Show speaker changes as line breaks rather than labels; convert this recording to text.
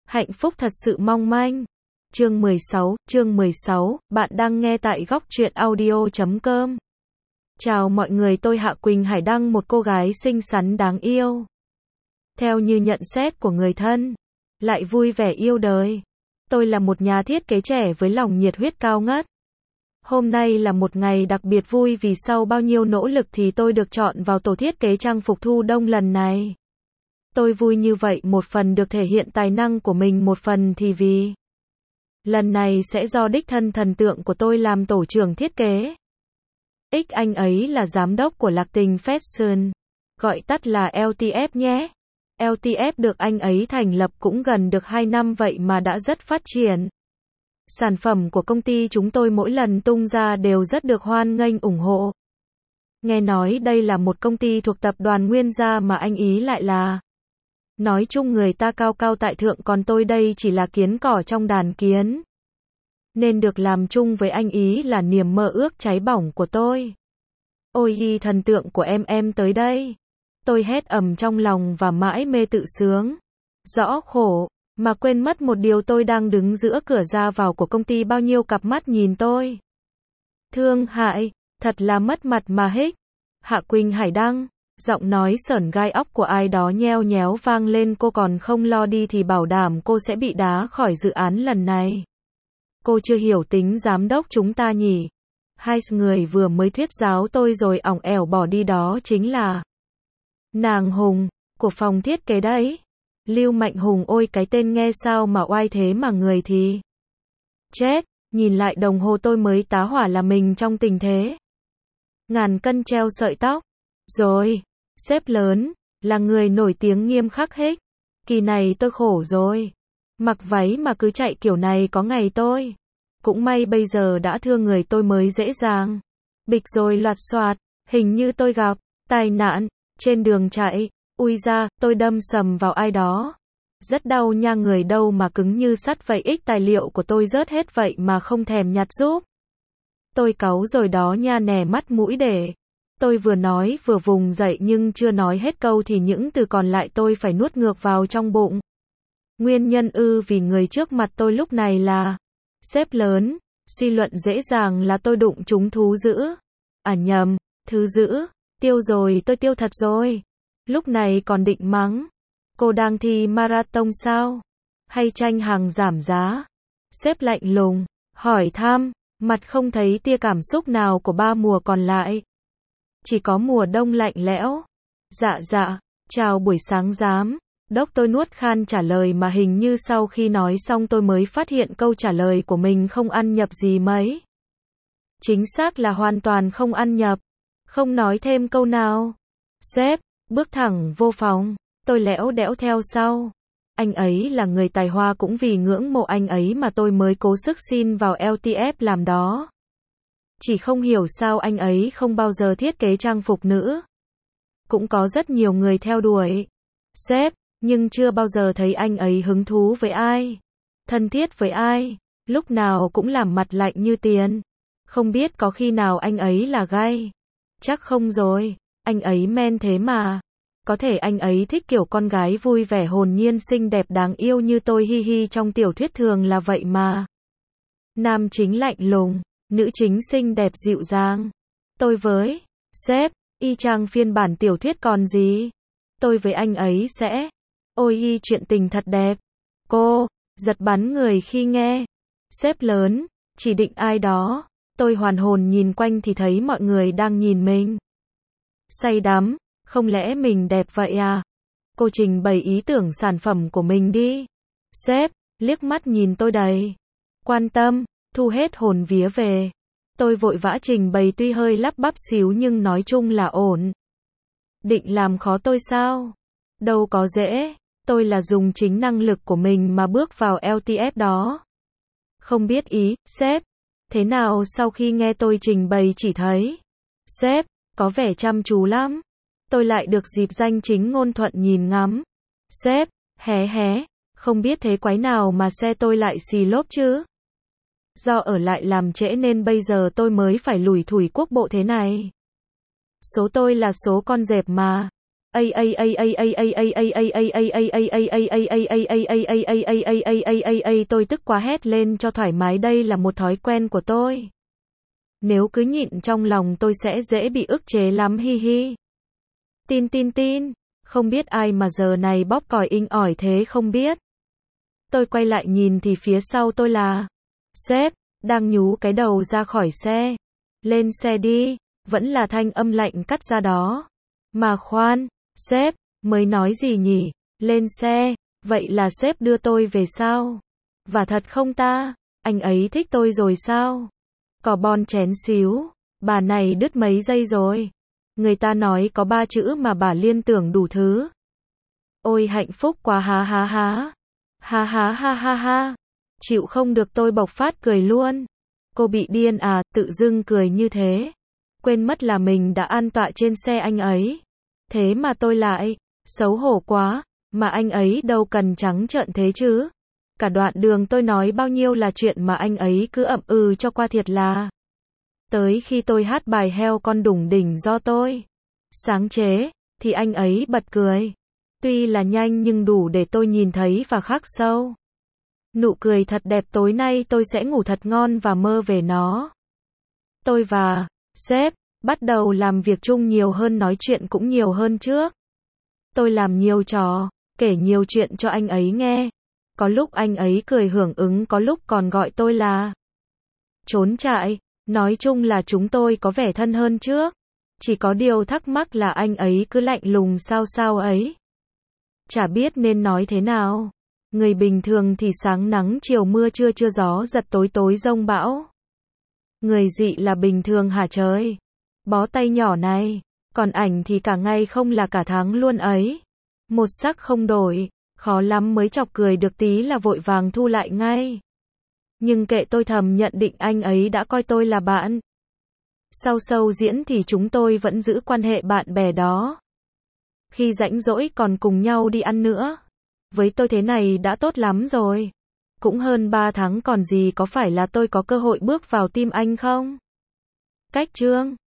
Hạnh phúc thật sự mong manh. Chương 16, bạn đang nghe tại góc truyện audio.com. Chào mọi người, tôi Hạ Quỳnh Hải Đăng, một cô gái xinh xắn đáng yêu. Theo như nhận xét của người thân, lại vui vẻ yêu đời. Tôi là một nhà thiết kế trẻ với lòng nhiệt huyết cao ngất. Hôm nay là một ngày đặc biệt vui vì sau bao nhiêu nỗ lực thì tôi được chọn vào tổ thiết kế trang phục thu đông lần này. Tôi vui như vậy một phần được thể hiện tài năng của mình, một phần thì vì lần này sẽ do đích thân thần tượng của tôi làm tổ trưởng thiết kế. Anh ấy là giám đốc của Lạc Tình Fashion, gọi tắt là LTF nhé. LTF được anh ấy thành lập cũng gần được 2 năm vậy mà đã rất phát triển. Sản phẩm của công ty chúng tôi mỗi lần tung ra đều rất được hoan nghênh ủng hộ. Nghe nói đây là một công ty thuộc tập đoàn Nguyên Gia mà anh ý lại là. Nói chung người ta cao cao tại thượng, còn tôi đây chỉ là kiến cỏ trong đàn kiến. Nên được làm chung với anh ý là niềm mơ ước cháy bỏng của tôi. Ôi thần tượng của em tới đây. Tôi hét ầm trong lòng và mãi mê tự sướng. Rõ khổ, mà quên mất một điều, tôi đang đứng giữa cửa ra vào của công ty, bao nhiêu cặp mắt nhìn tôi. Thương hại, thật là mất mặt mà hích. Hạ Quỳnh Hải Đăng. Giọng nói sởn gai óc của ai đó nheo nhéo vang lên, cô còn không lo đi thì bảo đảm cô sẽ bị đá khỏi dự án lần này. Cô chưa hiểu tính giám đốc chúng ta nhỉ? Hai người vừa mới thuyết giáo tôi rồi ỏng ẻo bỏ đi, đó chính là nàng Hùng, của phòng thiết kế đấy. Lưu Mạnh Hùng, ôi cái tên nghe sao mà oai thế mà người thì chết. Nhìn lại đồng hồ tôi mới tá hỏa là mình trong tình thế ngàn cân treo sợi tóc. Rồi, sếp lớn, là người nổi tiếng nghiêm khắc hích. Kỳ này tôi khổ rồi. Mặc váy mà cứ chạy kiểu này có ngày tôi. Cũng may bây giờ đã thương người tôi mới dễ dàng. Bịch rồi loạt soạt, hình như tôi gặp tai nạn trên đường chạy. Ui da, tôi đâm sầm vào ai đó. Rất đau nha, người đâu mà cứng như sắt vậy. Tài liệu của tôi rớt hết vậy mà không thèm nhặt giúp. Tôi cáu rồi đó nha, nè mắt mũi để. Tôi vừa nói vừa vùng dậy nhưng chưa nói hết câu thì những từ còn lại tôi phải nuốt ngược vào trong bụng. Nguyên nhân vì người trước mặt tôi lúc này là sếp lớn. Suy luận dễ dàng là tôi đụng trúng thú dữ. À nhầm, thứ dữ. Tiêu rồi, tôi tiêu thật rồi. Lúc này còn định mắng. Cô đang thi marathon sao? Hay tranh hàng giảm giá? Sếp lạnh lùng hỏi thăm, mặt không thấy tia cảm xúc nào của 3 mùa còn lại. Chỉ có mùa đông lạnh lẽo. Dạ, chào buổi sáng giám đốc, tôi nuốt khan trả lời mà hình như sau khi nói xong tôi mới phát hiện câu trả lời của mình không ăn nhập gì mấy. Chính xác là hoàn toàn không ăn nhập. Không nói thêm câu nào. Sếp bước thẳng vô phòng. Tôi lẽo đẽo theo sau. Anh ấy là người tài hoa, cũng vì ngưỡng mộ anh ấy mà tôi mới cố sức xin vào LTF làm đó. Chỉ không hiểu sao anh ấy không bao giờ thiết kế trang phục nữ. Cũng có rất nhiều người theo đuổi sếp, nhưng chưa bao giờ thấy anh ấy hứng thú với ai, thân thiết với ai, lúc nào cũng làm mặt lạnh như tiền. Không biết có khi nào anh ấy là gay? Chắc không rồi, anh ấy men thế mà. Có thể anh ấy thích kiểu con gái vui vẻ hồn nhiên xinh đẹp đáng yêu như tôi, hi hi, trong tiểu thuyết thường là vậy mà. Nam chính lạnh lùng, nữ chính xinh đẹp dịu dàng. Tôi với sếp, y chang phiên bản tiểu thuyết còn gì. Tôi với anh ấy sẽ, ôi chuyện tình thật đẹp. Cô giật bắn người khi nghe sếp lớn chỉ định ai đó. Tôi hoàn hồn nhìn quanh thì thấy mọi người đang nhìn mình say đắm. Không lẽ mình đẹp vậy à? Cô trình bày ý tưởng sản phẩm của mình đi. Sếp liếc mắt nhìn tôi đầy quan tâm, thu hết hồn vía về. Tôi vội vã trình bày, tuy hơi lắp bắp xíu nhưng nói chung là ổn. Định làm khó tôi sao? Đâu có dễ. Tôi là dùng chính năng lực của mình mà bước vào LTF đó. Không biết ý sếp thế nào sau khi nghe tôi trình bày, chỉ thấy sếp có vẻ chăm chú lắm. Tôi lại được dịp danh chính ngôn thuận nhìn ngắm. Sếp hé, không biết thế quái nào mà xe tôi lại xì lốp chứ. Do ở lại làm trễ nên bây giờ tôi mới phải lủi thủi quốc bộ thế này. Số tôi là số con dẹp mà. Tôi tức quá hét lên cho thoải mái, đây là một thói quen của tôi. Nếu cứ nhịn trong lòng tôi sẽ dễ bị ức chế lắm, hi hi. Tin. Không biết ai mà giờ này bóp còi inh ỏi thế không biết. Tôi quay lại nhìn thì phía sau tôi là sếp, đang nhú cái đầu ra khỏi xe. Lên xe đi, vẫn là thanh âm lạnh cắt ra đó. Mà khoan, sếp, mới nói gì nhỉ? Lên xe, vậy là sếp đưa tôi về sao? Và thật không ta? Anh ấy thích tôi rồi sao? Có bon chén xíu, bà này đứt mấy giây rồi. Người ta nói có 3 chữ mà bà liên tưởng đủ thứ. Ôi hạnh phúc quá, ha ha ha. Ha ha ha ha ha. Chịu không được, tôi bộc phát cười luôn. Cô bị điên à, tự dưng cười như thế. Quên mất là mình đã an tọa trên xe anh ấy. Thế mà tôi lại, xấu hổ quá, mà anh ấy đâu cần trắng trợn thế chứ. Cả đoạn đường tôi nói bao nhiêu là chuyện mà anh ấy cứ ậm ừ cho qua, thiệt là. Tới khi tôi hát bài heo con đủng đỉnh do tôi sáng chế, thì anh ấy bật cười. Tuy là nhanh nhưng đủ để tôi nhìn thấy và khắc sâu. Nụ cười thật đẹp, tối nay tôi sẽ ngủ thật ngon và mơ về nó. Tôi và sếp bắt đầu làm việc chung nhiều hơn, nói chuyện cũng nhiều hơn trước. Tôi làm nhiều trò, kể nhiều chuyện cho anh ấy nghe. Có lúc anh ấy cười hưởng ứng, có lúc còn gọi tôi là trốn chạy. Nói chung là chúng tôi có vẻ thân hơn trước. Chỉ có điều thắc mắc là anh ấy cứ lạnh lùng sao ấy. Chả biết nên nói thế nào. Người bình thường thì sáng nắng chiều mưa, trưa gió giật, tối giông bão. Người dị là bình thường hả trời? Bó tay nhỏ này. Còn ảnh thì cả ngày không là cả tháng luôn ấy. Một sắc không đổi. Khó lắm mới chọc cười được tí là vội vàng thu lại ngay. Nhưng kệ, tôi thầm nhận định anh ấy đã coi tôi là bạn. Sau show diễn thì chúng tôi vẫn giữ quan hệ bạn bè đó. Khi rảnh rỗi còn cùng nhau đi ăn nữa. Với tôi thế này đã tốt lắm rồi. Cũng hơn 3 tháng còn gì, có phải là tôi có cơ hội bước vào team anh không? Cách chương